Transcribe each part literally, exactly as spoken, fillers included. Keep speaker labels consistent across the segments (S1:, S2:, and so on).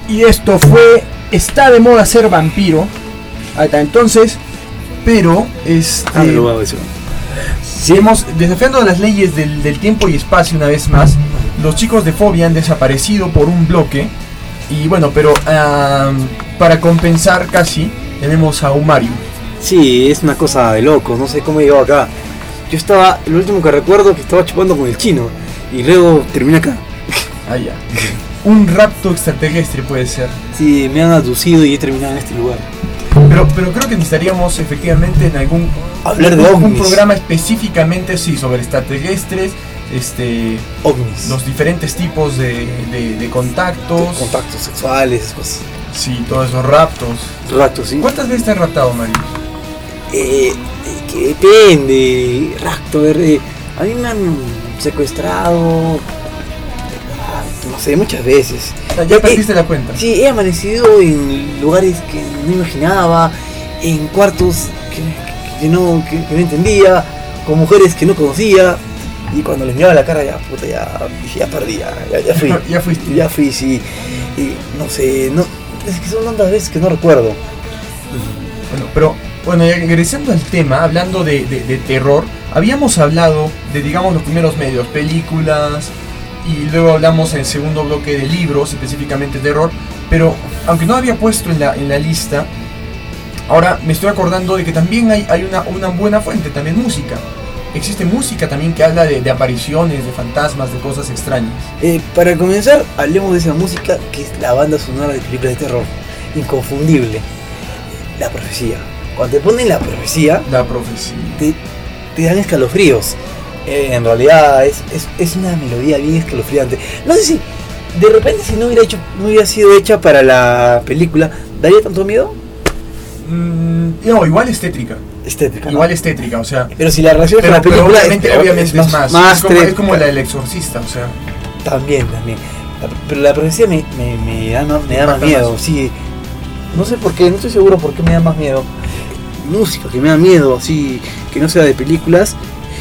S1: Y esto fue Está de moda ser vampiro. Hasta entonces, pero este
S2: Ah, lo voy a decir.
S1: seguimos desafiando las leyes del, del tiempo y espacio una vez más. Los chicos de Fobia han desaparecido por un bloque. Y bueno, pero um, para compensar casi, tenemos a Umario.
S2: Sí, es una cosa de locos, no sé cómo he llegado acá. Yo estaba, lo último que recuerdo que estaba chupando con el chino y luego terminé acá.
S1: Ah, ya. Un rapto extraterrestre puede ser.
S2: Sí, me han aducido y he terminado en este lugar.
S1: Pero, pero creo que necesitaríamos efectivamente en algún
S2: Hablar de
S1: un, un
S2: ovnis.
S1: programa específicamente sí sobre extraterrestres, este,
S2: Ovnis.
S1: los diferentes tipos de, de, de contactos,
S2: Contactos sexuales, esas cosas.
S1: sí, todos esos raptos.
S2: Raptos, ¿sí?
S1: ¿Cuántas veces te has raptado, Mario?
S2: Eh, que depende, Rapto, eh, a mí me han secuestrado, ah, no sé, muchas veces.
S1: Ya
S2: Eh,
S1: perdiste la cuenta.
S2: Sí, he amanecido en lugares que no imaginaba, en cuartos que, que no, que, que no entendía, con mujeres que no conocía, y cuando les miraba la cara ya, puta, ya, dije, ya perdí, ya, ya, ya fui.
S1: Ya fuiste.
S2: Ya fui, sí, y no sé, no, es que son tantas veces que no recuerdo.
S1: Bueno, pero bueno, ya regresando al tema, hablando de, de, de terror, habíamos hablado de, digamos, los primeros medios, películas, y luego hablamos en el segundo bloque de libros, específicamente terror, pero aunque no había puesto en la, en la lista, ahora me estoy acordando de que también hay, hay una, una buena fuente, también música. Existe música también que habla de, de apariciones, de fantasmas, de cosas extrañas.
S2: Eh, para comenzar, hablemos de esa música que es la banda sonora de películas de terror, inconfundible, La Profecía. Cuando te ponen La Profecía,
S1: La profecía.
S2: te, te dan escalofríos. Eh, en realidad es, es, es una melodía bien escalofriante. No sé si de repente si no hubiera hecho, no hubiera sido hecha para la película, ¿daría tanto miedo?
S1: Mm, no, igual es tétrica.
S2: Estética, ¿no?
S1: Igual es tétrica, o sea.
S2: Pero si la relación
S1: Pero,
S2: con la
S1: pero
S2: película
S1: obviamente,
S2: es,
S1: obviamente es más.
S2: más
S1: es, como, es
S2: tétrica.
S1: como la del exorcista, o sea.
S2: También, también. La- Pero la profecía me, me, me da, más- me da más
S1: Impacta
S2: miedo,
S1: más.
S2: sí. No sé por qué, no estoy seguro por qué me da más miedo. Música que me da miedo, así, que no sea de películas.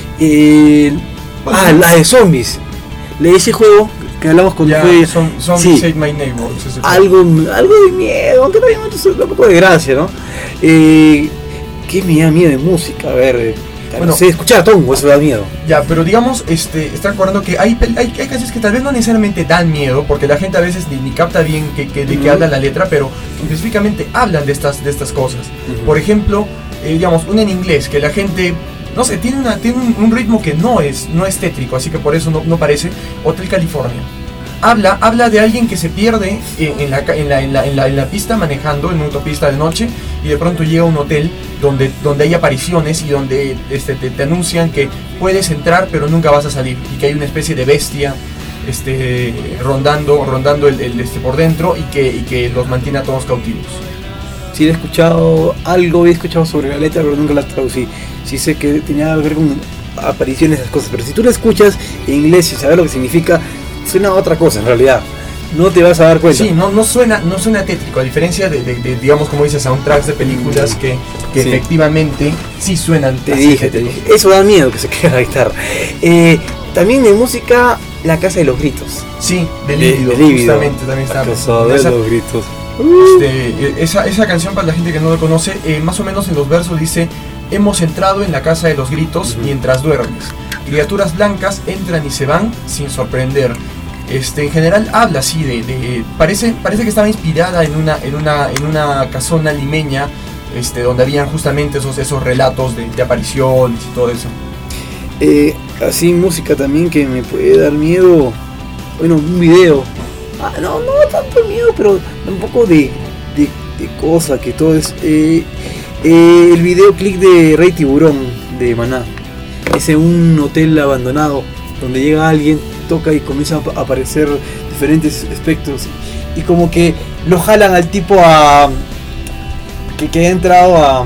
S2: Eh, ah, la de zombies. Le ese juego que hablamos con
S1: Ya,
S2: fue
S1: son, son
S2: sí.
S1: Save My Neighbor. ese juego.
S2: algo, algo de miedo, aunque también es un poco de gracia, ¿no? Eh, ¿Qué me da miedo de música? A ver, eh,
S1: Bueno.
S2: no sé, escuchar a Tongo, eso da miedo.
S1: Ya, pero digamos, este, están acordando que hay, pel- hay, hay canciones que tal vez no necesariamente dan miedo, porque la gente a veces ni, ni capta bien que, que- de qué
S2: Ujú.
S1: habla la letra, pero específicamente hablan de estas, de estas cosas.
S2: Ujú.
S1: Por ejemplo, eh, digamos, una en inglés, que la gente, no sé, tiene, una, tiene un, un ritmo que no es, no es tétrico, así que por eso no, no parece, Hotel California. Habla, habla de alguien que se pierde en, en la, ca- en, la, en, la, en, la, en la pista manejando en una autopista de noche y de pronto llega a un hotel donde, donde hay apariciones y donde este, te, te anuncian que puedes entrar pero nunca vas a salir y que hay una especie de bestia este, rondando, rondando el, el, este, por dentro y que, y que los mantiene a todos cautivos.
S2: Sí, he escuchado algo, he escuchado sobre la letra, pero nunca la traducí. Sí sé que tenía que ver con apariciones, esas cosas, pero si tú la escuchas en inglés y sabes lo que significa, suena a otra cosa en realidad. No te vas a dar cuenta.
S1: Sí, no, no, suena, no suena tétrico, a diferencia de, de, de, digamos, como dices, soundtracks de películas que, que
S2: Sí.
S1: efectivamente sí suenan.
S2: Te
S1: así
S2: dije, te
S1: tétricos.
S2: dije. Eso da miedo que se quede la guitarra. Eh, también de música, La Casa de los Gritos.
S1: Sí, de
S2: De-
S1: Lívido,
S2: de Lívido.
S1: justamente también
S2: La
S1: está.
S2: Casa de
S1: esa,
S2: los Gritos.
S1: este, esa, esa canción, para la gente que no lo conoce, eh, más o menos en los versos dice: hemos entrado en la casa de los gritos
S2: Ujú.
S1: mientras duermes. Criaturas blancas entran y se van sin sorprender. Este, en general habla así de, de parece, parece que estaba inspirada en una, en una, en una casona limeña, este, donde habían justamente esos, esos relatos de, de apariciones y todo eso.
S2: Eh, así música también que me puede dar miedo. Bueno, un video. Ah, no, no tanto miedo, pero un poco de, de, de cosa que todo es. Eh, eh, el videoclip de Rey Tiburón de Maná. Es en un hotel abandonado donde llega alguien, toca y comienza a aparecer diferentes espectros. Y como que lo jalan al tipo a. que, que ha entrado a,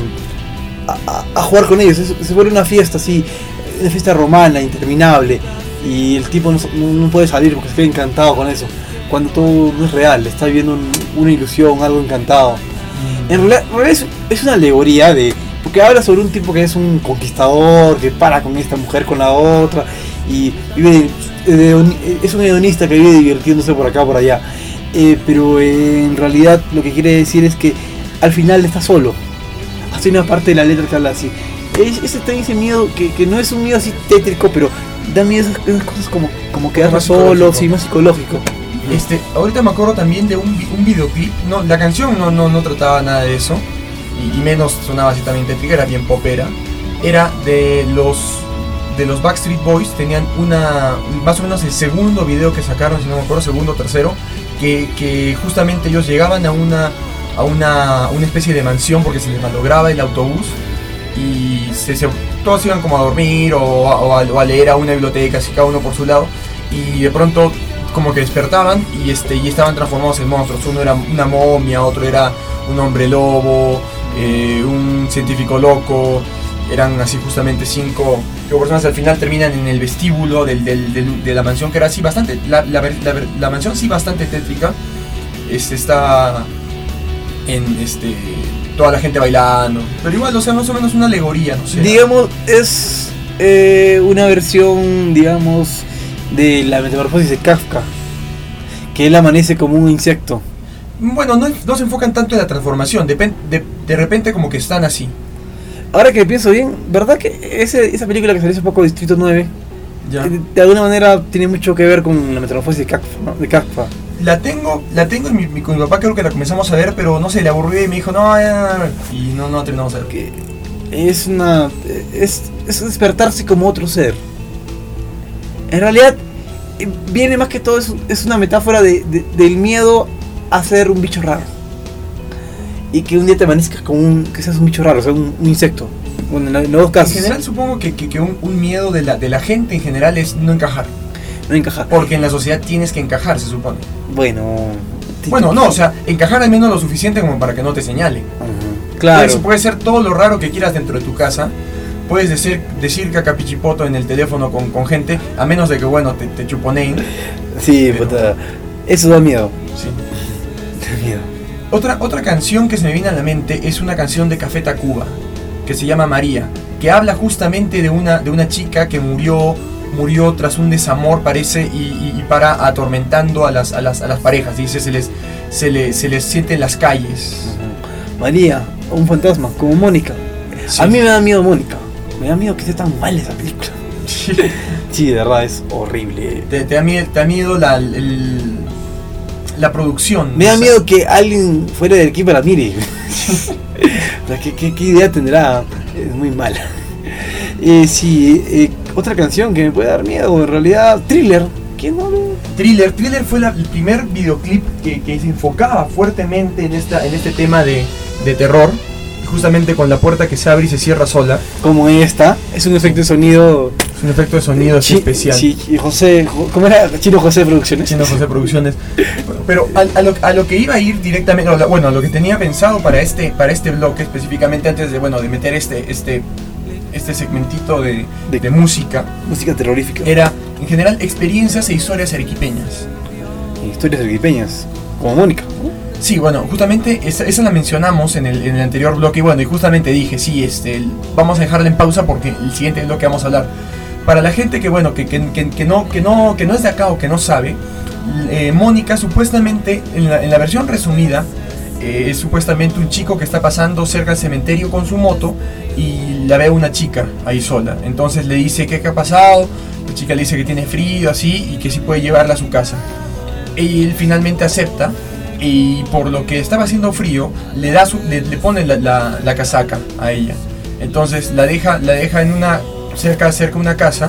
S2: a, a jugar con ellos. Es- se vuelve una fiesta así, una fiesta romana, interminable. Y el tipo no, no- no puede salir porque se queda encantado con eso. Cuando todo no es real, está viviendo un- una ilusión, algo encantado. En realidad, en realidad es, es una alegoría de. Porque habla sobre un tipo que es un conquistador, que para con esta mujer, con la otra. Y vive. de- de- es un hedonista que vive divirtiéndose por acá, por allá. eh, pero eh, en realidad lo que quiere decir es que al final está solo. Hace una parte de la letra que habla así. Es, ese está ese miedo que, que no es un miedo así tétrico, pero da miedo esas, esas cosas como, como quedarse solo, sí, más psicológico.
S1: Este, ahorita me acuerdo también de un, un videoclip, no, la canción no, no, no trataba nada de eso, y, y menos sonaba así también tétrica, era bien popera. Era de los de los Backstreet Boys, tenían una, más o menos el segundo video que sacaron, si no me acuerdo, segundo o tercero, que, que justamente ellos llegaban a una, a una, una especie de mansión porque se les malograba el autobús, y se, se, todos iban como a dormir o, o, a, o a leer a una biblioteca, así cada uno por su lado, y de pronto como que despertaban y, este, y estaban transformados en monstruos. Uno era una momia, otro era un hombre lobo, eh, un científico loco. Eran así justamente cinco, cinco personas. Al final terminan en el vestíbulo del, del, del, de la mansión, que era así bastante, la, la, la, la mansión sí bastante tétrica. Este, está en este, toda la gente bailando, pero igual, o sea, más o menos una alegoría, no sé.
S2: Digamos, es eh, una versión, digamos, de la metamorfosis de Kafka, que él amanece como un insecto.
S1: Bueno, no, no se enfocan tanto en la transformación, de, de, de repente como que están así.
S2: Ahora que pienso bien, ¿verdad que ese, esa película que salió hace poco, Distrito nueve,
S1: ya,
S2: de, de alguna manera tiene mucho que ver con la metamorfosis de Kafka, ¿no? De Kafka.
S1: La tengo, la tengo y mi, mi, con mi papá creo que la comenzamos a ver, pero no sé, le aburrí y me dijo, no, ya, y no, no terminamos a ver.
S2: Que es una, es, es despertarse como otro ser. En realidad, viene más que todo, es, es una metáfora de, de, del miedo a ser un bicho raro. Y que un día te amanezcas como un, que seas un bicho raro, o sea, un, un insecto. Bueno, en, en los dos casos.
S1: En general supongo que, que, que un, un miedo de la, de la gente en general es no encajar.
S2: No encajar.
S1: Porque en la sociedad tienes que encajar, se supone.
S2: Bueno...
S1: Bueno, no, o sea, encajar al menos lo suficiente como para que no te señalen.
S2: Uh-huh. Claro.
S1: Puede, puede ser todo lo raro que quieras dentro de tu casa. Puedes decir, decir cacapichipoto en el teléfono con, con gente, a menos de que, bueno, te, te chuponeen.
S2: Sí,
S1: pero...
S2: puta. Eso da miedo.
S1: Sí.
S2: Da miedo.
S1: Otra, otra canción que se me viene a la mente es una canción de Café Tacuba, que se llama María, que habla justamente de una, de una chica que murió, murió tras un desamor, parece, y, y, y para atormentando a las, a las, a las parejas. Dice, se les, se les, se les siente en las calles.
S2: Uh-huh. María, un fantasma, como Mónica. Sí. A mí me da miedo Mónica. Me da miedo que esté tan mal esa película. Sí, de verdad, es horrible.
S1: Te, te da miedo, te da miedo la, el, la producción.
S2: Me da miedo que alguien fuera del equipo la mire. O sea, ¿qué, qué, ¿qué idea tendrá? Es muy mala. Eh, sí, eh, otra canción que me puede dar miedo, en realidad, Thriller. ¿Quién no?
S1: Thriller, Thriller fue la, el primer videoclip que, que se enfocaba fuertemente en, esta, en este tema de, de terror. Justamente con la puerta que se abre y se cierra sola.
S2: Como esta, es un efecto de sonido.
S1: Es un efecto de sonido así
S2: Chi-
S1: especial.
S2: Sí, y José, ¿cómo era? Chino José Producciones.
S1: Chino José Producciones. Pero a, a, lo, a lo que iba a ir directamente, bueno, a lo que tenía pensado para este, para este bloque específicamente, antes de, bueno, de meter este, este, este segmentito de, de, de música.
S2: Música terrorífica.
S1: Era, en general, experiencias e historias arequipeñas.
S2: Historias arequipeñas, como Mónica.
S1: Sí, bueno, justamente esa, esa la mencionamos en el, en el anterior bloque, y bueno, y justamente dije, sí, este, el, vamos a dejarla en pausa porque el siguiente bloque vamos a hablar. Para la gente que, bueno, que, que, que, que, no, que, no, que no es de acá o que no sabe, eh, Mónica supuestamente, en la, en la versión resumida, eh, es supuestamente un chico que está pasando cerca del cementerio con su moto y la ve una chica ahí sola. Entonces le dice qué, qué ha pasado, la chica le dice que tiene frío así y que sí puede llevarla a su casa. Y él finalmente acepta. Y por lo que estaba haciendo frío, le da su, le, le pone la, la, la casaca a ella. Entonces la deja, la deja en una cerca, cerca de una casa.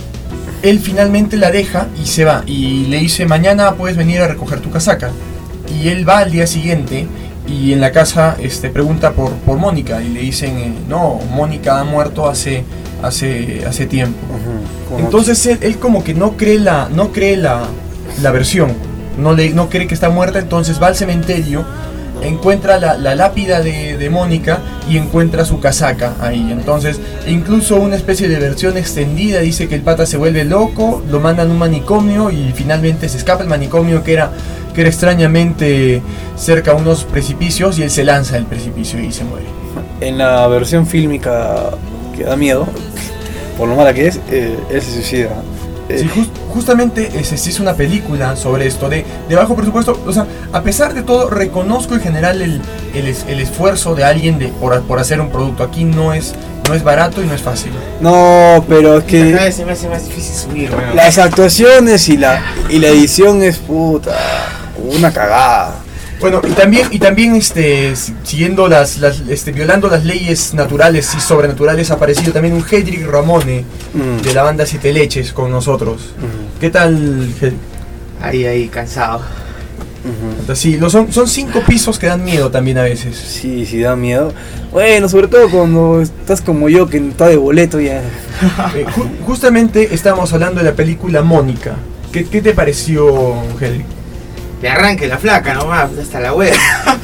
S1: Él finalmente la deja y se va. Y le dice, mañana puedes venir a recoger tu casaca. Y él va al día siguiente y en la casa este, pregunta por, por Mónica. Y le dicen, eh, no, Mónica ha muerto hace, hace, hace tiempo. Uh-huh. Entonces él, él como que no cree la, no cree la, la versión. No, le, no cree que está muerta, entonces va al cementerio, encuentra la, la lápida de, de Mónica y encuentra su casaca ahí. Entonces, incluso una especie de versión extendida dice que el pata se vuelve loco, lo mandan a un manicomio y finalmente se escapa el manicomio que era, que era extrañamente cerca a unos precipicios y él se lanza del precipicio y se muere.
S2: En la versión fílmica que da miedo, por lo mala que es, eh, él se suicida.
S1: Sí, just, justamente se es, hizo una película sobre esto, de, de bajo presupuesto. O sea, a pesar de todo, reconozco en general el, el, el esfuerzo de alguien de, por, por hacer un producto. Aquí no es, no es barato y no es fácil.
S2: No, pero es que
S3: cada vez se me hace más difícil subir, bueno.
S2: Las actuaciones y la, y la edición es puta, una cagada.
S1: Bueno, y también, y también este, siguiendo las, las este, violando las leyes naturales y sobrenaturales, ha aparecido también un Hedrick Ramone mm. de la banda Siete Leches con nosotros. Mm. ¿Qué tal, Hedrick?
S3: Ahí, ahí, cansado.
S1: Uh-huh. Sí, lo son, son cinco pisos que dan miedo también a veces.
S2: Sí, sí, da miedo. Bueno, sobre todo cuando estás como yo, que está de boleto ya.
S1: eh, ju- justamente estábamos hablando de la película Mónica. ¿Qué, qué te pareció, Hedrick?
S3: Le arranque la flaca nomás, hasta la wea.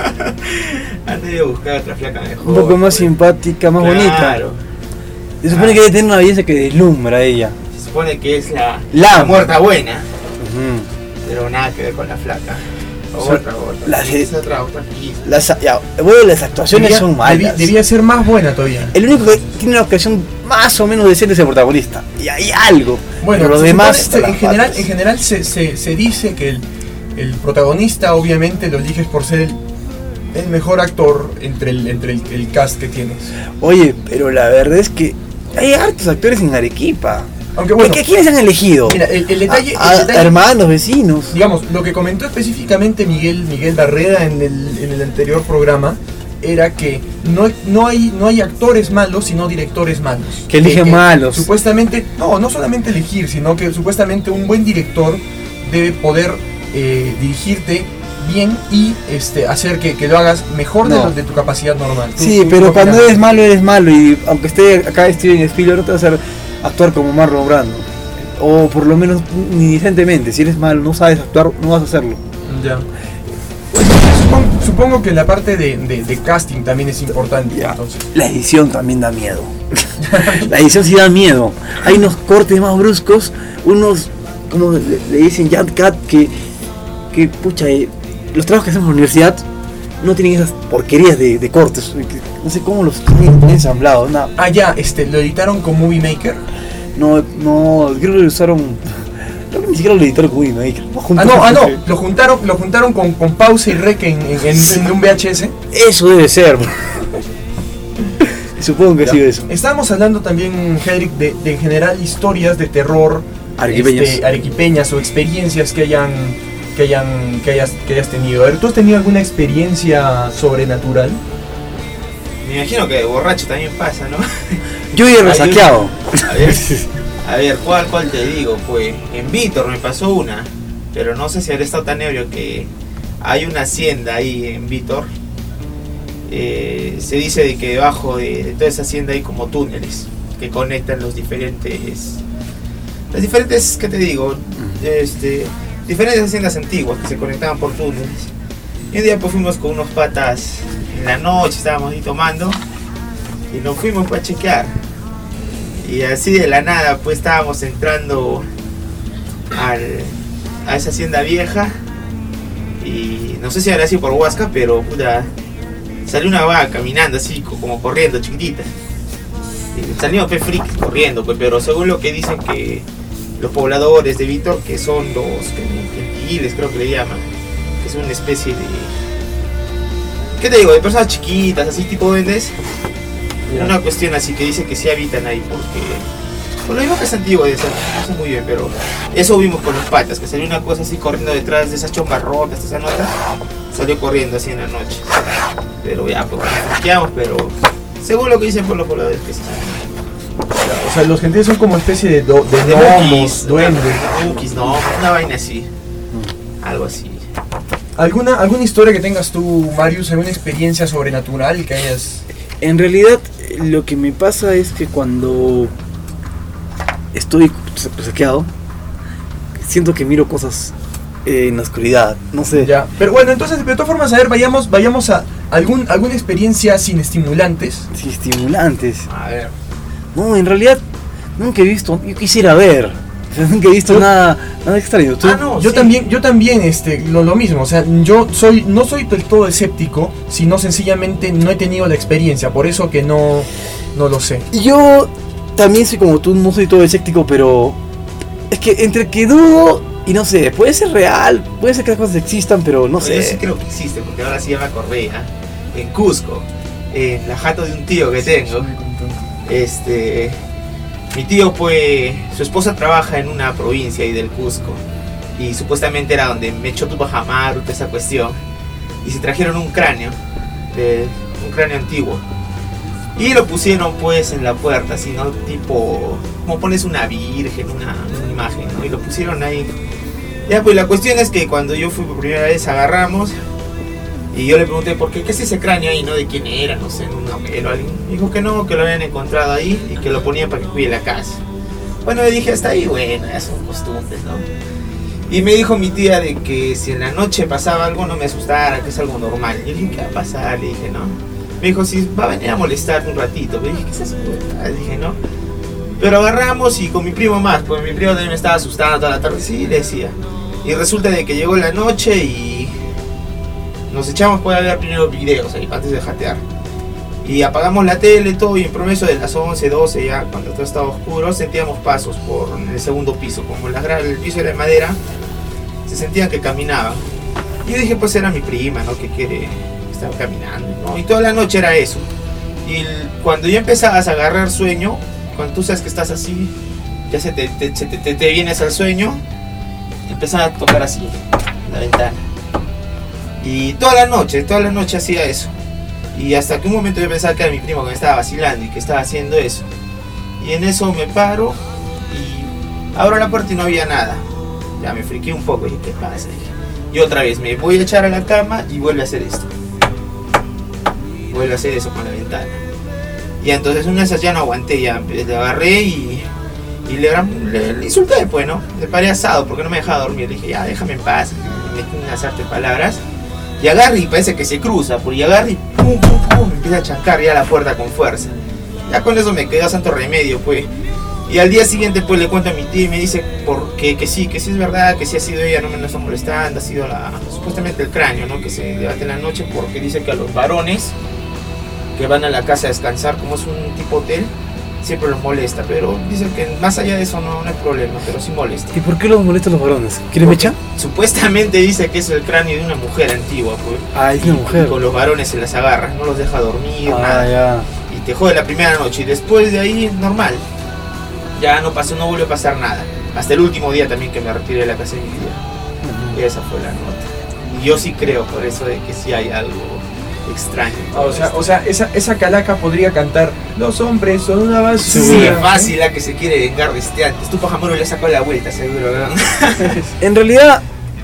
S3: Antes de buscar otra flaca mejor.
S2: Un poco más simpática, más
S3: claro.
S2: bonita. Se supone ah. que debe tener una belleza que deslumbra a ella.
S3: Se supone que es la,
S2: la,
S3: la muerta buena.
S2: Uh-huh.
S3: Pero nada que ver con la flaca. O
S2: son,
S3: otra, otra.
S2: Las,
S3: es otra, otra
S2: las, ya, bueno, las actuaciones
S1: debía,
S2: son malas.
S1: Debía, debía ser más buena todavía.
S2: El único que tiene una actuación más o menos decente es el protagonista. Y hay algo.
S1: Bueno,
S2: pero los demás.
S1: Supone, en, general, en general se, se, se dice que el. El protagonista obviamente lo eliges por ser el, el mejor actor entre, el, entre el, el cast que tienes.
S2: Oye, pero la verdad es que hay hartos actores en Arequipa.
S1: Aunque bueno,
S2: ¿Qué, ¿quiénes han elegido?
S1: Mira, el, el, detalle,
S2: a,
S1: el detalle...
S2: A hermanos, vecinos.
S1: Digamos, lo que comentó específicamente Miguel, Miguel Barrera en el, en el anterior programa era que no, no, hay, no hay actores malos, sino directores malos.
S2: Que eligen
S1: que, que
S2: malos.
S1: Supuestamente, no, no solamente elegir, sino que supuestamente un buen director debe poder... Eh, dirigirte bien y este hacer que, que lo hagas mejor no. de, lo, de tu capacidad normal. ¿Tú,
S2: sí,
S1: tú
S2: pero cuando eres malo, eres malo. Y aunque esté acá Steven Spielberg, no te vas a hacer actuar como Marlon Brando. O por lo menos ni decentemente. Si eres malo, no sabes actuar, no vas a hacerlo.
S1: Ya. Pues, supongo, supongo que la parte de, de, de casting también es importante.
S2: Ya.
S1: Entonces.
S2: La edición también da miedo. La edición sí da miedo. Hay unos cortes más bruscos, unos, como le, le dicen Jump Cut, que que pucha, eh, los trabajos que hacemos en la universidad no tienen esas porquerías de, de cortes, que, no sé cómo los tienen ensamblados, nada.
S1: Ah, ya, este, ¿lo editaron con Movie Maker?
S2: No, no, creo que lo usaron, creo que ni siquiera lo editaron con Movie Maker.
S1: Ah, no, ah, no, lo juntaron, lo juntaron con, con pausa y rec en, en, en, sí. en un V H S.
S2: Eso debe ser. Supongo que ha sido eso.
S1: Estábamos hablando también, Hedrick, de, de en general historias de terror
S2: arequipeñas,
S1: este, arequipeñas o experiencias que hayan... Que, hayan, que, hayas, que hayas tenido. A ver, ¿tú has tenido alguna experiencia sobrenatural?
S3: Me imagino que de borracho también pasa, ¿no?
S2: Yo he resaqueado.
S3: A ver, a ver, ¿cuál, cuál te digo? Pues en Vítor me pasó una, pero no sé si habré estado tan ebrio que hay una hacienda ahí en Vítor. Eh, se dice de que debajo de, de toda esa hacienda hay como túneles que conectan los diferentes... Las diferentes, ¿qué te digo? Este... diferentes haciendas antiguas que se conectaban por túneles. Y un día pues fuimos con unos patas en la noche, estábamos ahí tomando y nos fuimos para chequear. Y así de la nada pues estábamos entrando al, a esa hacienda vieja y no sé si habrá sido por Huasca, pero puta, salió una vaca caminando así como corriendo chiquitita. Y salimos pues frikis corriendo pues, pero según lo que dicen que los pobladores de Vítor, que son los gentiles, creo que le llaman, que es una especie de, ¿qué te digo? De personas chiquitas, así tipo duendes. Yeah. Una cuestión así que dice que sí habitan ahí, porque por lo mismo que es antiguo, de esa, no sé muy bien, pero eso vimos con los patas, que salió una cosa así corriendo detrás de esas chombas rotas, esa nota, salió corriendo así en la noche. Pero ya, pues nos quedamos, pero según lo que dicen por los pobladores, que sí.
S1: O sea, los gentiles son como especie de, do, de, de gnomos, duendes.
S3: Bukis, no, una vaina así. Algo así.
S1: ¿Alguna, ¿Alguna historia que tengas tú, Marius? ¿Alguna experiencia sobrenatural que hayas...?
S2: En realidad, lo que me pasa es que cuando estoy saqueado, siento que miro cosas eh, en la oscuridad, no sé.
S1: Ya, pero bueno, entonces, de todas formas, a ver, vayamos, vayamos a algún, alguna experiencia sin estimulantes.
S2: Sin estimulantes.
S3: A ver.
S2: No, en realidad nunca he visto, yo quisiera ver, o sea, nunca he visto yo, nada, nada extraño. ¿Tú?
S1: Ah, no, yo sí. también, yo también, este, lo, lo mismo, o sea, yo soy, no soy del todo escéptico, sino sencillamente no he tenido la experiencia, por eso que no, no lo sé.
S2: Yo también soy como tú, no soy todo escéptico, pero Es que entre que dudo y no sé, puede ser real, puede ser que las cosas existan, pero no sé.
S3: Yo sí creo que existe, porque ahora sí ya me acordé, ¿eh? En Cusco, en la jato de un tío que tengo, este, mi tío pues, su esposa trabaja en una provincia ahí del Cusco, y supuestamente era donde me echó tu pajamar, toda esa cuestión, y se trajeron un cráneo, de, un cráneo antiguo, y lo pusieron pues en la puerta, así, ¿no? Tipo, como pones una virgen, una, una imagen, ¿no? Y lo pusieron ahí. Ya, pues la cuestión es que cuando yo fui por primera vez agarramos y yo le pregunté por qué, ¿qué es ese cráneo ahí, no? De quién era, no sé, un abuelo o alguien. Dijo que no, que lo habían encontrado ahí y que lo ponían para que cuide la casa. Bueno, le dije, hasta ahí, bueno, ya son costumbres, ¿no? Y me dijo mi tía de que si en la noche pasaba algo no me asustara, que es algo normal. Y le dije, ¿qué va a pasar? Le dije, no. Me dijo, si va a venir a molestarte un ratito. Le dije, ¿qué es eso? Le dije, no. Pero agarramos y con mi primo más, porque mi primo también me estaba asustando toda la tarde, sí, le decía. Y resulta de que llegó la noche y nos echamos para ver primero videos ahí, antes de jatear. Y apagamos la tele, todo, y en promedio de las once, doce ya, cuando todo estaba oscuro, sentíamos pasos por el segundo piso. Como la, el piso era de madera, se sentían que caminaban. Y yo dije, pues era mi prima, ¿no? Que quiere estar caminando, ¿no? Y toda la noche era eso. Y el, cuando ya empezabas a agarrar sueño, cuando tú sabes que estás así, ya se te, te, te, te, te vienes al sueño, empezaba a tocar así, la ventana. Y toda la noche, toda la noche hacía eso. Y hasta que un momento yo pensaba que era mi primo que me estaba vacilando y que estaba haciendo eso. Y en eso me paro y abro la puerta y no había nada. Ya me friqué un poco y dije, ¿qué pasa? Y otra vez me voy a echar a la cama y vuelve a hacer esto. Vuelve a hacer eso con la ventana. Y entonces una de esas ya no aguanté, ya le agarré y, y le, le, le insulté, pues, ¿no? Le paré asado porque no me dejaba dormir. Le dije, ya, déjame en paz. Me metí unas artes palabras. Y agarra y parece que se cruza, porque agarra y pum, pum, pum, me empieza a chancar ya la puerta con fuerza. Ya con eso me quedó santo remedio, pues. Y al día siguiente, pues, le cuento a mi tía y me dice porque, que sí, que sí es verdad, que sí ha sido ella, no me lo está molestando, ha sido la, supuestamente el cráneo, ¿no? Que se debate en la noche porque dice que a los varones que van a la casa a descansar, como es un tipo hotel, siempre los molesta, pero dicen que más allá de eso no, no hay problema, pero sí molesta.
S2: ¿Y por qué los molestan los varones? ¿Quieren mecha?
S3: Supuestamente dice que es el cráneo de una mujer antigua, pues.
S2: Ah, es una mujer.
S3: Y con los varones se las agarra, no los deja dormir,
S2: ah,
S3: nada.
S2: Ya.
S3: Y te jode la primera noche y después de ahí, normal. Ya no pasó, no volvió a pasar nada. Hasta el último día también que me retiré de la casa de mi tía. Uh-huh. Y esa fue la nota. Y yo sí creo por eso de que sí hay algo extraño.
S1: Ah, o sea, o sea esa, esa calaca podría cantar los hombres son una basura.
S3: Sí, es fácil la que se quiere vengar de este antes. Tu pajamoro le sacó la vuelta, seguro, ¿verdad?
S2: En realidad,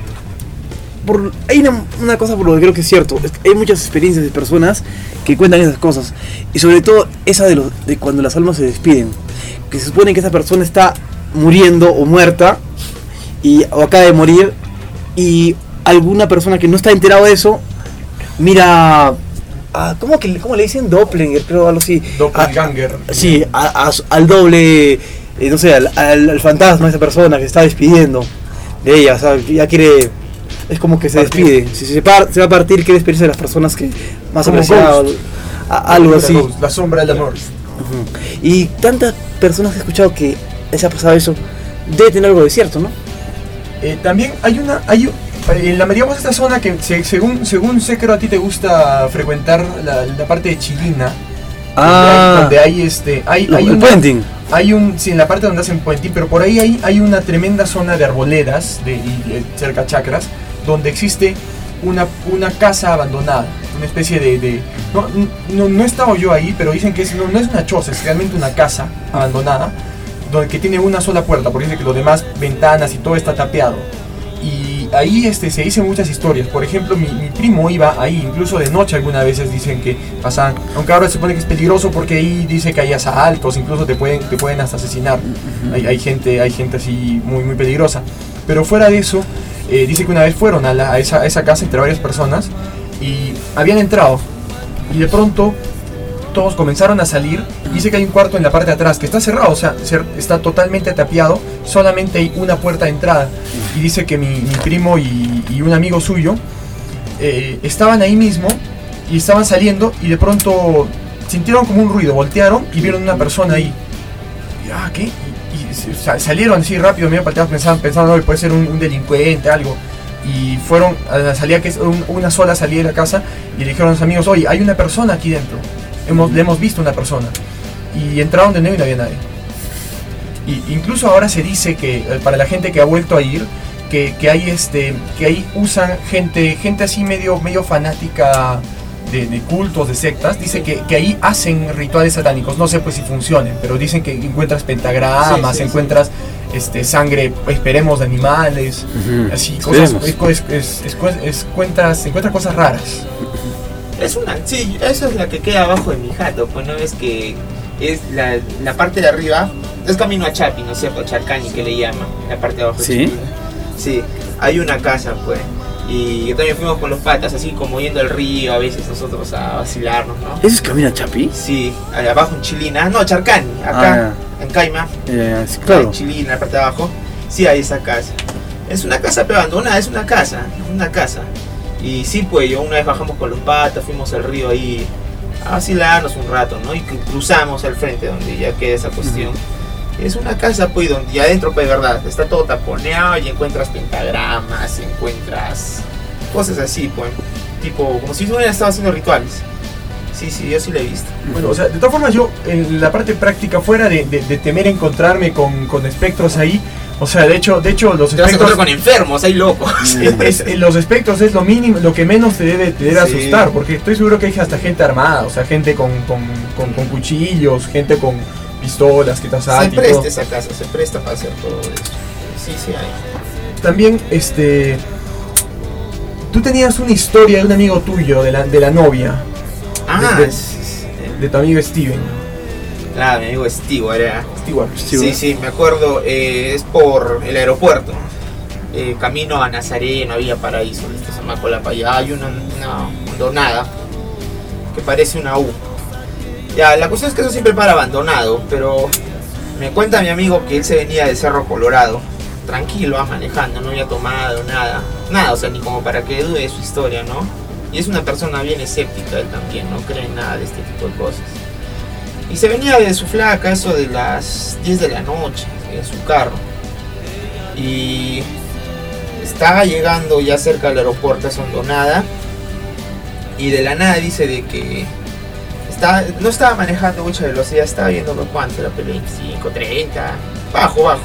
S2: por, hay una, una cosa por lo que creo que es cierto. Hay muchas experiencias de personas que cuentan esas cosas. Y sobre todo esa de, los, de cuando las almas se despiden. Que se supone que esa persona está muriendo o muerta y, o acaba de morir. Y alguna persona que no está enterado de eso mira, a, ¿cómo, que, ¿cómo le dicen? Doppelganger, creo, algo así.
S1: Doppelganger.
S2: A, sí, a, a, al doble, eh, no sé, al, al, al fantasma de esa persona que se está despidiendo de ella, o sea, ya quiere, es como que se partir. despide. Si se, par, se va a partir, quiere despedirse de las personas que más apreciado, algo así.
S1: La sombra del amor.
S2: Uh-huh. Y tantas personas que he escuchado que les ha pasado eso, debe tener algo de cierto, ¿no?
S1: Eh, también hay una, hay en la digamos esta zona que se, según según sé creo a ti te gusta frecuentar la, la parte de Chilina,
S2: ah,
S1: donde hay, donde hay este hay,
S2: lo,
S1: hay
S2: el
S1: una,
S2: puenting.
S1: Hay un sí en la parte donde hacen puenting, pero por ahí hay, hay una tremenda zona de arboledas de y, cerca chacras donde existe una una casa abandonada, una especie de, de no, no no he estado yo ahí, pero dicen que es, no, no es una choza, es realmente una casa abandonada donde que tiene una sola puerta, porque dice que los demás ventanas y todo está tapiado. Y ahí este, se dicen muchas historias. Por ejemplo, mi, mi primo iba ahí, incluso de noche algunas veces dicen que pasaban, aunque ahora se supone que es peligroso porque ahí dice que hay asaltos, incluso te pueden, te pueden hasta asesinar. Uh-huh. Hay, hay gente, hay gente así muy, muy peligrosa. Pero fuera de eso, eh, dice que una vez fueron a, la, a, esa, a esa casa entre varias personas y habían entrado y de pronto todos comenzaron a salir. Dice que hay un cuarto en la parte de atrás que está cerrado, o sea, está totalmente tapiado, solamente hay una puerta de entrada. Y dice que mi, mi primo y, y un amigo suyo eh, estaban ahí mismo y estaban saliendo y de pronto sintieron como un ruido, voltearon y vieron una persona ahí. Y, ah, ¿qué? Y, y sa- salieron así rápido, medio pateados, pensaban, pensando, no, puede ser un, un delincuente, algo. Y fueron a la salida, que es un, una sola salida de la casa, y le dijeron a los amigos, oye, hay una persona aquí dentro. Hemos, le hemos visto una persona. Y entraron de nuevo y no había nadie. Y incluso ahora se dice que, eh, para la gente que ha vuelto a ir, que, que hay este, que ahí usan gente, gente así medio, medio fanática de, de cultos, de sectas, dice que, que ahí hacen rituales satánicos. No sé pues si funcionen, pero dicen que encuentras pentagramas, sí, sí, encuentras sí. este, sangre, esperemos, de animales, uh-huh. así, cosas, es, es, es, es, es, encuentras, encuentras cosas raras.
S3: Es una, sí, esa es la que queda abajo de mi jato, pues no es que es la, la parte de arriba, es camino a Chapi, ¿no es cierto? Charcani que le llaman, la parte de abajo.
S2: ¿Sí?
S3: De Chapi. Sí, hay una casa pues, y también fuimos con los patas, así como yendo al río a veces nosotros a vacilarnos, ¿no?
S2: ¿Eso es camino a Chapi?
S3: Sí, abajo en Chilina, no, Charcani, acá, ah, en Caima,
S2: eh, sí, claro.
S3: En Chilina, en la parte de abajo, sí hay esa casa. Es una casa pero abandonada, es una casa, es una casa. Y sí, pues yo una vez bajamos con los patas, fuimos al río ahí a vacilarnos un rato, ¿no? Y cruzamos al frente donde ya queda esa cuestión. Uh-huh. Es una casa, pues, donde adentro, pues, de verdad, está todo taponeado y encuentras pentagramas, encuentras cosas así, pues, tipo, como si hubieran estado haciendo rituales. Sí, sí, yo sí lo he visto.
S1: Bueno, o sea, de todas formas yo, en la parte práctica, fuera de, de, de temer encontrarme con, con espectros ahí, o sea, de hecho, de hecho los
S3: te espectros... Te vas a
S1: con
S3: enfermos, hay locos.
S1: Es, es, los espectros es lo mínimo, lo que menos te debe, te debe sí. asustar, porque estoy seguro que hay hasta gente armada, o sea, gente con, con, con, con cuchillos, gente con pistolas, que te asaltan.
S3: Se presta esa casa, se presta para hacer todo eso. Sí, sí hay.
S1: También, este... Tú tenías una historia de un amigo tuyo, de la, de la novia.
S3: Ah,
S1: de, de,
S3: es,
S1: de tu amigo Steven.
S3: Claro, mi amigo Stewart era.
S1: Stewart.
S3: Sí, sí, me acuerdo, eh, es por el aeropuerto. Eh, camino a Nazareno, había Paraíso, este se me acuerda para allá. Hay una, una hondonada que parece una U. Ya, la cuestión es que eso siempre para abandonado, pero me cuenta mi amigo que él se venía de Cerro Colorado, tranquilo, ah, manejando, no había tomado nada, nada, o sea, ni como para que dude de su historia, ¿no? Y es una persona bien escéptica él también, no cree en nada de este tipo de cosas. Y se venía de su flaca, eso de las diez de la noche, en su carro. Y estaba llegando ya cerca del aeropuerto, esa hondonada, y de la nada dice de que estaba, no estaba manejando mucha velocidad, estaba viendo cuánto, era veinticinco, treinta, bajo, bajo.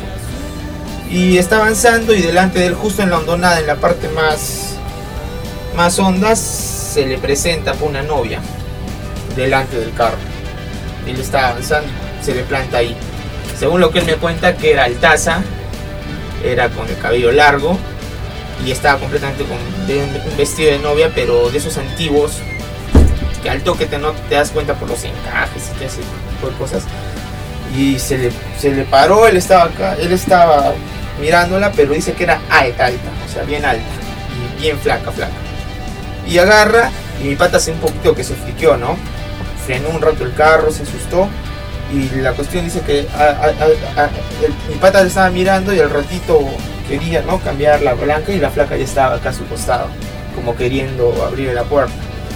S3: Y está avanzando y delante de él, justo en la hondonada, en la parte más, más honda, se le presenta una novia delante del carro. Él está avanzando, se le planta ahí. Según lo que él me cuenta, que era altaza, era con el cabello largo y estaba completamente con un vestido de novia, pero de esos antiguos que al toque te, no te das cuenta por los encajes y ese tipo de cosas. Y se le, se le paró, él estaba acá, él estaba mirándola, pero dice que era alta, alta, o sea, bien alta y bien flaca, flaca. Y agarra, y mi pata hace un poquito que se friqueó, ¿no? Frenó un rato el carro, se asustó, y la cuestión dice que a, a, a, a, el, mi pata le estaba mirando y al ratito quería, ¿no?, cambiar la palanca y la flaca ya estaba acá a su costado, como queriendo abrir la puerta.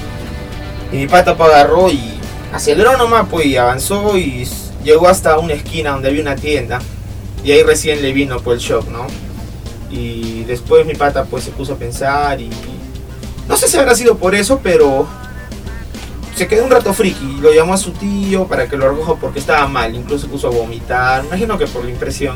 S3: Y mi pata pues agarró y aceleró nomás, pues, y avanzó y llegó hasta una esquina donde había una tienda, y ahí recién le vino pues el shock, ¿no? Y después mi pata pues se puso a pensar y no sé si habrá sido por eso, pero se quedó un rato friki, lo llamó a su tío para que lo recoja porque estaba mal, incluso puso a vomitar, imagino que por la impresión.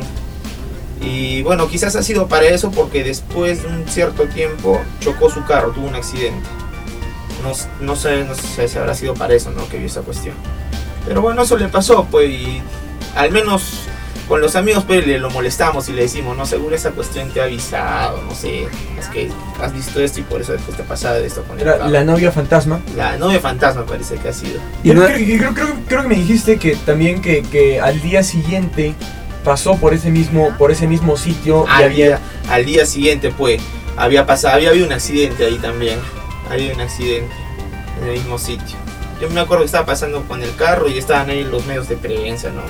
S3: Y bueno, quizás ha sido para eso, porque después de un cierto tiempo chocó su carro, tuvo un accidente. No, no sé, no sé si habrá sido para eso, ¿no?, que vio esa cuestión. Pero bueno, eso le pasó, pues, y al menos con los amigos pues le lo molestamos y le decimos, no, seguro esa cuestión te ha avisado, no sé, es que has visto esto y por eso después te ha pasado esto con el
S1: Era la novia fantasma.
S3: La novia fantasma parece que ha sido.
S1: Y creo, creo, creo, creo, creo que me dijiste que también que, que al día siguiente pasó por ese mismo, por ese mismo sitio
S3: al
S1: y había...
S3: Día, al día siguiente pues había pasado, había habido un accidente ahí también, había un accidente en el mismo sitio. Yo me acuerdo que estaba pasando con el carro y estaban ahí los medios de prensa, ¿no?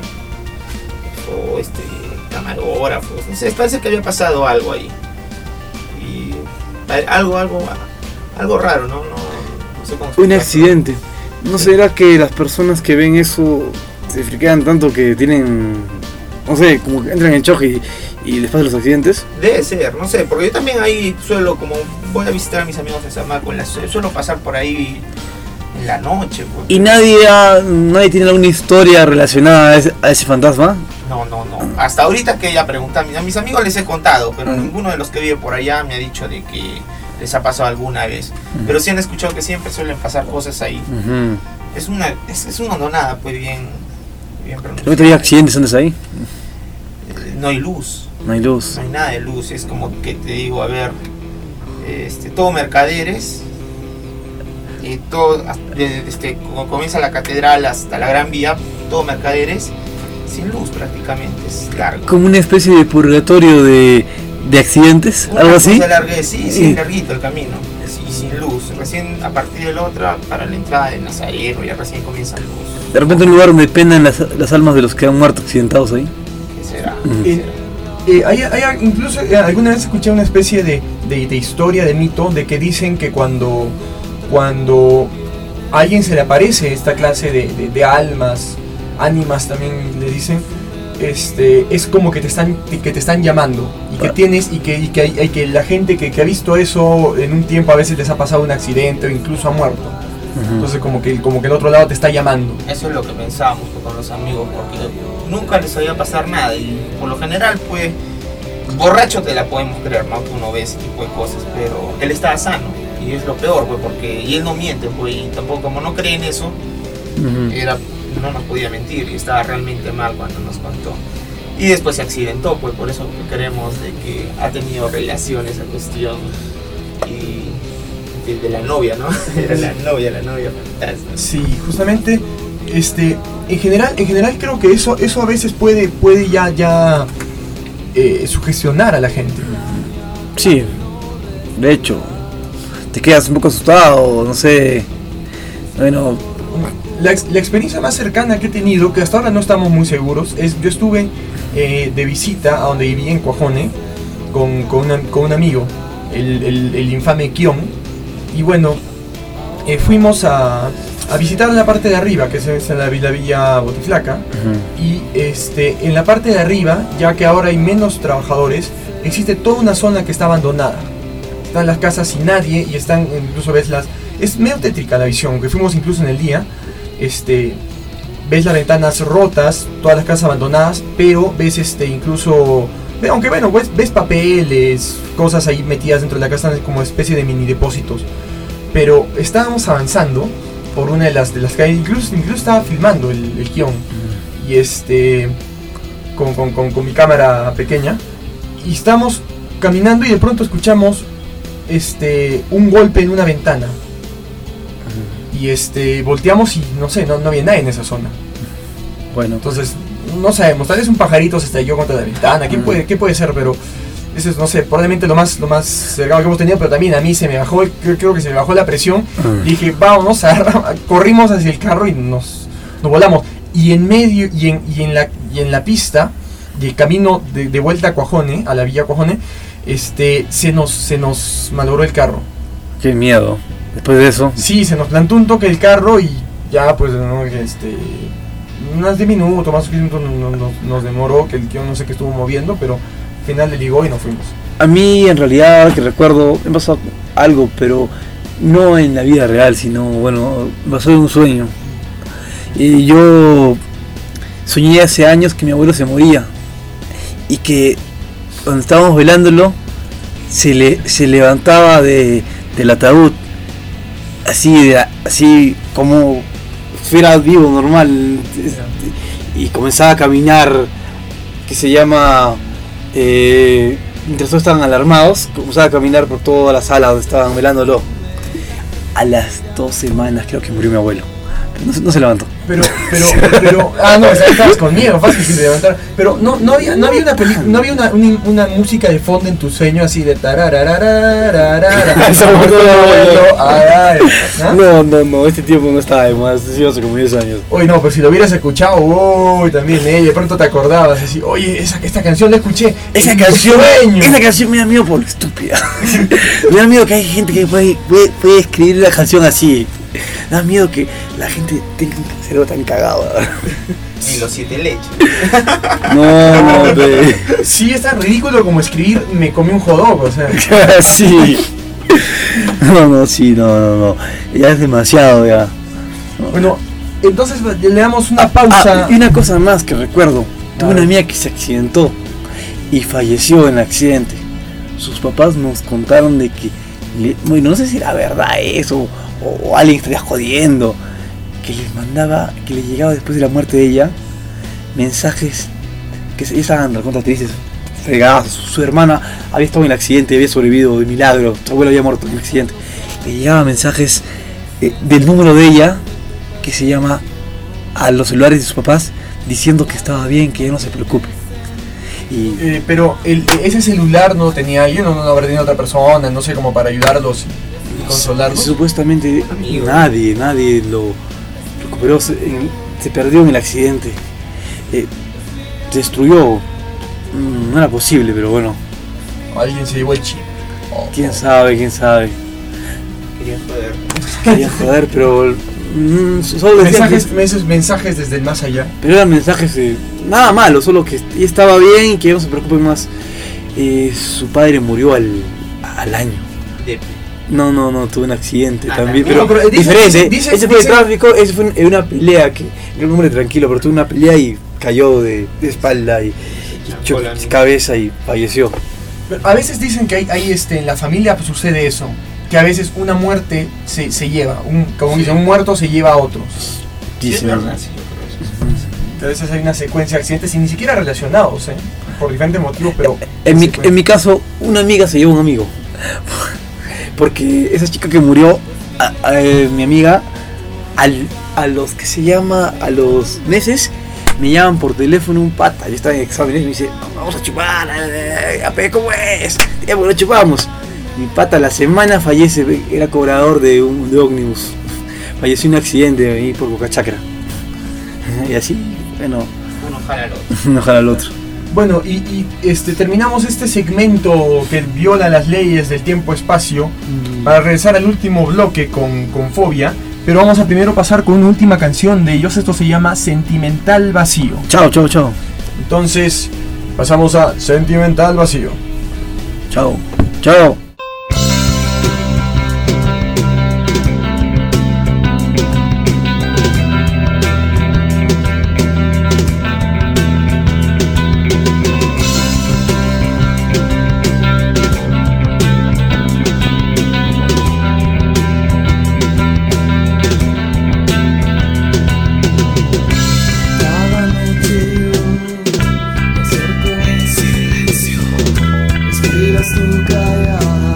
S3: O este, camarógrafos, no sé, parece que había pasado algo ahí. Y algo, algo, algo raro, ¿no? No, no sé cómo
S2: un accidente. ¿No será que las personas que ven eso se friquean tanto que tienen no sé, como que entran en choque y, y les pasan los accidentes.
S3: Debe ser, no sé, porque yo también ahí suelo, como voy a visitar a mis amigos en San Marcos, suelo pasar por ahí en la noche. Pues.
S2: ¿Y nadie ha, nadie tiene alguna historia relacionada a ese, a ese fantasma?
S3: No, no, no. Hasta ahorita que ella pregunta, a mis amigos les he contado, pero
S2: Mm.
S3: ninguno de los que vive por allá me ha dicho de que les ha pasado alguna vez.
S2: Mm.
S3: Pero sí han escuchado que siempre suelen pasar cosas ahí.
S2: Uh-huh.
S3: Es una es, es una donada, pues bien, bien
S2: ¿No
S3: pronunciada.
S2: había accidentes antes ahí?
S3: Eh, No hay luz,
S2: No hay luz.
S3: no hay nada de luz. Es como que te digo, a ver, este, todo mercaderes. Y todo, desde este, como comienza la catedral hasta la Gran Vía, todo mercaderes, sin luz prácticamente, es largo.
S2: Como una especie de purgatorio de, de accidentes,
S3: Una
S2: algo así.
S3: cosa larga, sí, sí,
S2: Sí.
S3: larguito el camino, y sin luz. Recién a partir de la otra, para la entrada del Nazareno, ya recién comienza luz.
S2: De repente un lugar donde pendan las, las almas de los que han muerto accidentados ahí.
S3: ¿Qué será?
S2: Mm.
S3: ¿Qué
S1: Eh,
S3: será?
S1: Eh, hay, hay- incluso eh, alguna vez escuché una especie de, de, de historia, de mito, de que dicen que cuando, cuando a alguien se le aparece esta clase de, de- de almas, ánimas también le dicen, este, es como que te están, que te están llamando y que tienes y que, y que, hay- hay que la gente que, que ha visto eso en un tiempo a veces les ha pasado un accidente o incluso ha muerto.
S2: Ujú.
S1: Entonces como que, como que el otro lado te está llamando.
S3: Eso es lo que pensábamos pues, con los amigos, porque nunca les sabía pasar nada y por lo general, pues, borracho te la podemos creer, ¿no? Tú no ves ese tipo de cosas, pero él estaba sano y es lo peor, pues, porque y él no miente, pues, y tampoco como no cree en eso,
S2: Ujú.
S3: era, no nos podía mentir y estaba realmente mal cuando nos contó. Y después se accidentó, pues por eso creemos de que ha tenido relaciones esa cuestión y de, de la novia, ¿no? Era la novia, la novia fantasma.
S1: Sí, justamente, este, en general, en general creo que eso, eso a veces puede, puede ya, ya eh, sugestionar a la gente.
S2: Sí, de hecho, te quedas un poco asustado, no sé. Bueno,
S1: La, ex- la experiencia más cercana que he tenido, que hasta ahora no estamos muy seguros, es yo estuve eh, de visita a donde vivía en Cuajone con, con, una- con un amigo, el, el- el infame Kion, y bueno, eh, fuimos a, a visitar la parte de arriba, que es en la, la Villa Botiflaca,
S2: ujú.
S1: y este, en la parte de arriba, ya que ahora hay menos trabajadores, existe toda una zona que está abandonada. Están las casas sin nadie y están, incluso ves las... Es medio tétrica la visión, que fuimos incluso en el día. Este, ves las ventanas rotas, todas las casas abandonadas, pero ves este, incluso... ve- Aunque bueno, ves, ves papeles, cosas ahí metidas dentro de la casa como especie de mini depósitos. Pero estábamos avanzando por una de las, de las calles, incluso, incluso estaba filmando el, el guión. Y este, con, con, con, con mi cámara pequeña. Y estamos caminando y de pronto escuchamos este, un golpe en una ventana. Y este, volteamos y no sé, no, no había nadie en esa zona.
S2: Bueno,
S1: Entonces, no sabemos, tal vez un pajarito se estrelló contra la ventana, ¿qué
S2: Mm.
S1: puede, qué puede ser? Pero eso es, no sé, probablemente lo más, lo más cercano que hemos tenido, pero también a mí se me bajó, el- creo, creo que se me bajó la presión.
S2: Mm.
S1: Y dije, vamos, a, corrimos hacia el carro y nos, nos volamos. Y en medio, y en, y en, la, y en la pista, y el camino de, de vuelta a Cuajone, a la Villa Cuajone, este, se nos, se nos malogró el carro.
S2: qué miedo. Después de eso,
S1: Sí, se nos plantó un toque el carro y ya pues no, este, unos diez minutos, más o menos no- no- no- nos demoró, que el tío no sé qué estuvo moviendo, pero al final le ligó y nos fuimos.
S2: a mí en realidad que recuerdo, me pasó algo, pero no en la vida real, sino, bueno, me pasó en un sueño. Y yo soñé hace años que mi abuelo se moría y que cuando estábamos velándolo se le se levantaba de, del ataúd así de- así como si fuera vivo normal y comenzaba a caminar, que se llama eh, mientras todos estaban alarmados, comenzaba a caminar por toda la sala donde estaban velándolo. A las dos semanas creo que murió mi abuelo. No, se- no se levantó.
S1: Pero, pero, pero, ah no, estabas con miedo, fácil que se levantara. Pero no, no había, no había una película, no había una, una, una música de fondo en tu sueño así de tararararararara.
S2: Eso no, no, no.
S1: Ay, ¿ah?
S2: No, no, no, este tiempo no estaba de más, sí, hace como diez años.
S1: Uy, no, pues si lo hubieras escuchado, uy, también, eh, de pronto te acordabas, así, oye, esa, esta canción la escuché.
S2: Esa
S1: en
S2: canción,
S1: sueño.
S2: esa canción me da miedo por lo estúpida. Me da miedo que hay gente que puede, puede, puede escribir la canción así. Me da miedo que la gente tenga un cerebro tan cagado.
S3: En los siete leches.
S2: No, no, ve.
S1: Sí, es tan ridículo como escribir me comí un hot dog, o sea.
S2: Sí. No, no, sí, no, no, no. Ya es demasiado, ya.
S1: Bueno, entonces le damos una pausa.
S2: Ah, y una cosa más que recuerdo. Tuve
S1: A
S2: una
S1: ver.
S2: amiga que se accidentó y falleció en el accidente. Sus papás nos contaron de que, le- bueno, no sé si era verdad eso o, o alguien estaría jodiendo, que les mandaba, que le llegaba después de la muerte de ella, mensajes que se estaban recontra tristes, fregadas. Su, su hermana había estado en el accidente, había sobrevivido de milagro, su abuelo había muerto en el accidente. Le llegaban mensajes eh, del número de ella, que se llama, a los celulares de sus papás, diciendo que estaba bien, que ella no se preocupe. Y
S1: Eh, pero el, ese celular no lo tenía alguien, no, no lo habrá tenido otra persona, no sé, como para ayudarlos y consolarlos.
S2: supuestamente
S3: Amigo.
S2: nadie, nadie lo recuperó, se, en- se perdió en el accidente. Eh, destruyó, mm, no era posible, pero bueno,
S1: Alguien se llevó el chip. Oh,
S2: quién
S1: oh.
S2: sabe, quién sabe.
S3: Quería joder.
S2: Quería joder, pero mm, solo decía
S1: Mensajes,
S2: que-
S1: mensajes, mensajes desde el más allá.
S2: pero eran mensajes de nada malo, solo que ella estaba bien y que no se preocupe más. Eh, su padre murió al, al año.
S3: De-
S2: No, no, no, tuvo un accidente
S3: Ah,
S2: también,
S3: también.
S2: pero,
S1: No, pero dice-
S2: diferente.
S1: dice-
S2: ese fue de
S1: dice-
S2: tráfico, ese fue en una pelea que era un hombre tranquilo, pero tuvo una pelea y cayó de, de espalda y, y
S3: Chancó
S2: chocó
S3: la-
S2: cabeza y falleció.
S1: Pero a veces dicen que hay, hay, este, en la familia pues, sucede eso, que a veces una muerte se, se lleva, un, como
S3: Sí.
S1: dicen, un muerto se lleva a otros.
S3: Sí, es
S2: Dicen,
S3: verdad, sí, yo creo eso.
S1: Que a veces hay una secuencia de accidentes y ni siquiera relacionados, ¿eh? Por diferentes motivos, pero...
S2: En mi,
S1: secuencia.
S2: en mi caso, una amiga se llevó a un amigo. Porque esa chica que murió, a- a- eh, mi amiga, al, a los que se llama, a los meses, me llaman por teléfono un pata. Yo estaba en exámenes y me dice, vamos a chupar, eh, eh, ¿cómo es? Ya, pues lo chupamos. Mi pata la semana fallece, era cobrador de un de ómnibus. Falleció en un accidente ahí por Boca Chacra. Y así, bueno,
S3: Uno jala al otro.
S2: no jala al otro.
S1: Bueno, y, y, este, terminamos este segmento que viola las leyes del tiempo-espacio para regresar al último bloque con, con Fobia, pero vamos a primero pasar con una última canción de ellos, esto se llama Sentimental Vacío.
S2: Chao, chao, chao.
S1: Entonces, pasamos a Sentimental Vacío.
S2: Chao. Chao.
S4: Cada noche yo me acerco en silencio, respiras tu callada.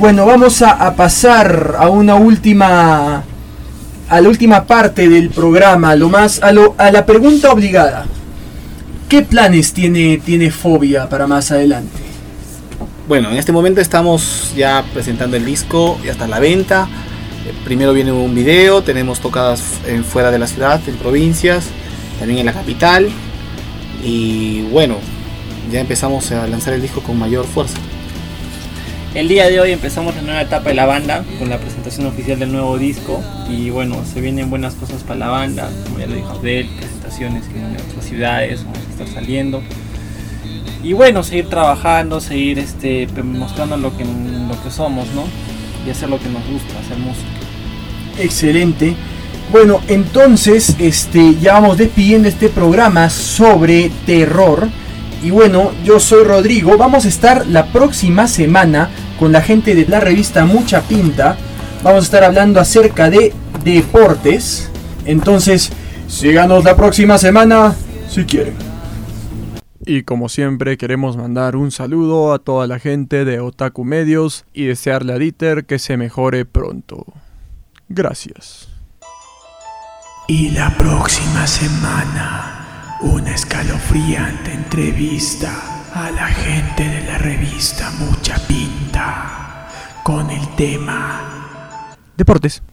S1: Bueno, vamos a, a pasar a una última, a la última parte del programa, lo más, a, lo, a la pregunta obligada. ¿Qué planes tiene, tiene Fobia para más adelante?
S5: Bueno, en este momento estamos ya presentando el disco, ya está a la venta. Primero viene un video, tenemos tocadas en, fuera de la ciudad, en provincias, también en la capital. Y bueno, ya empezamos a lanzar el disco con mayor fuerza.
S6: El día de hoy empezamos la nueva etapa de la banda con la presentación oficial del nuevo disco y bueno, se vienen buenas cosas para la banda, como ya lo dijo Abdel, presentaciones en otras ciudades, vamos a estar saliendo y bueno, seguir trabajando, seguir este, mostrando lo que, lo que somos, ¿no? Y hacer lo que nos gusta, hacer música.
S1: Excelente. Bueno, entonces este, ya vamos despidiendo este programa sobre terror. Y bueno, yo soy Rodrigo, vamos a estar la próxima semana con la gente de la revista Mucha Pinta. Vamos a estar hablando acerca de deportes. Entonces, síganos la próxima semana si quieren. Y como siempre queremos mandar un saludo a toda la gente de Otaku Medios y desearle a Dieter que se mejore pronto. Gracias. Y la próxima semana, una escalofriante entrevista a la gente de la revista Mucha Pinta con el tema deportes.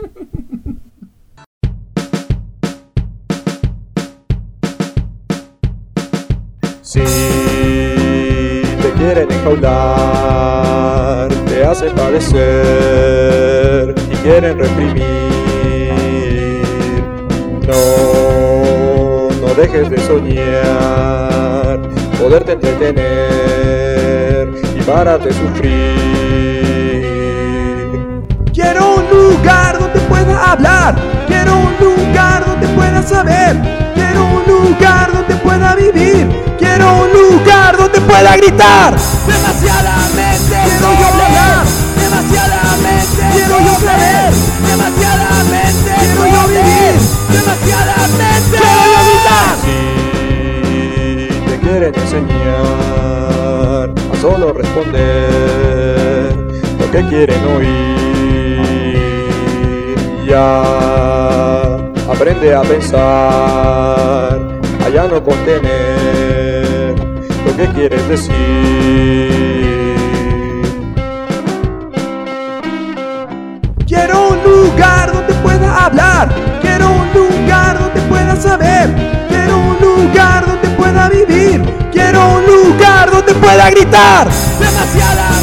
S7: Si te quieren enjaular, te hacen padecer y quieren reprimir, no, no dejes de soñar, poderte entretener y párate sufrir.
S1: Quiero un lugar donde pueda hablar, quiero un lugar donde pueda saber, quiero un lugar donde pueda vivir, quiero un lugar donde pueda gritar. Demasiadamente quiero yo hablar, demasiadamente quiero yo saber, demasiadamente quiero yo vivir, demasiadamente quiero yo gritar.
S7: Si te quieren enseñar a solo responder lo que quieren oír, ya aprende a pensar, a ya no contener lo que quieres decir.
S1: Quiero un lugar donde pueda hablar, quiero un lugar donde pueda saber, quiero un lugar donde pueda vivir, quiero un lugar donde pueda gritar. Demasiada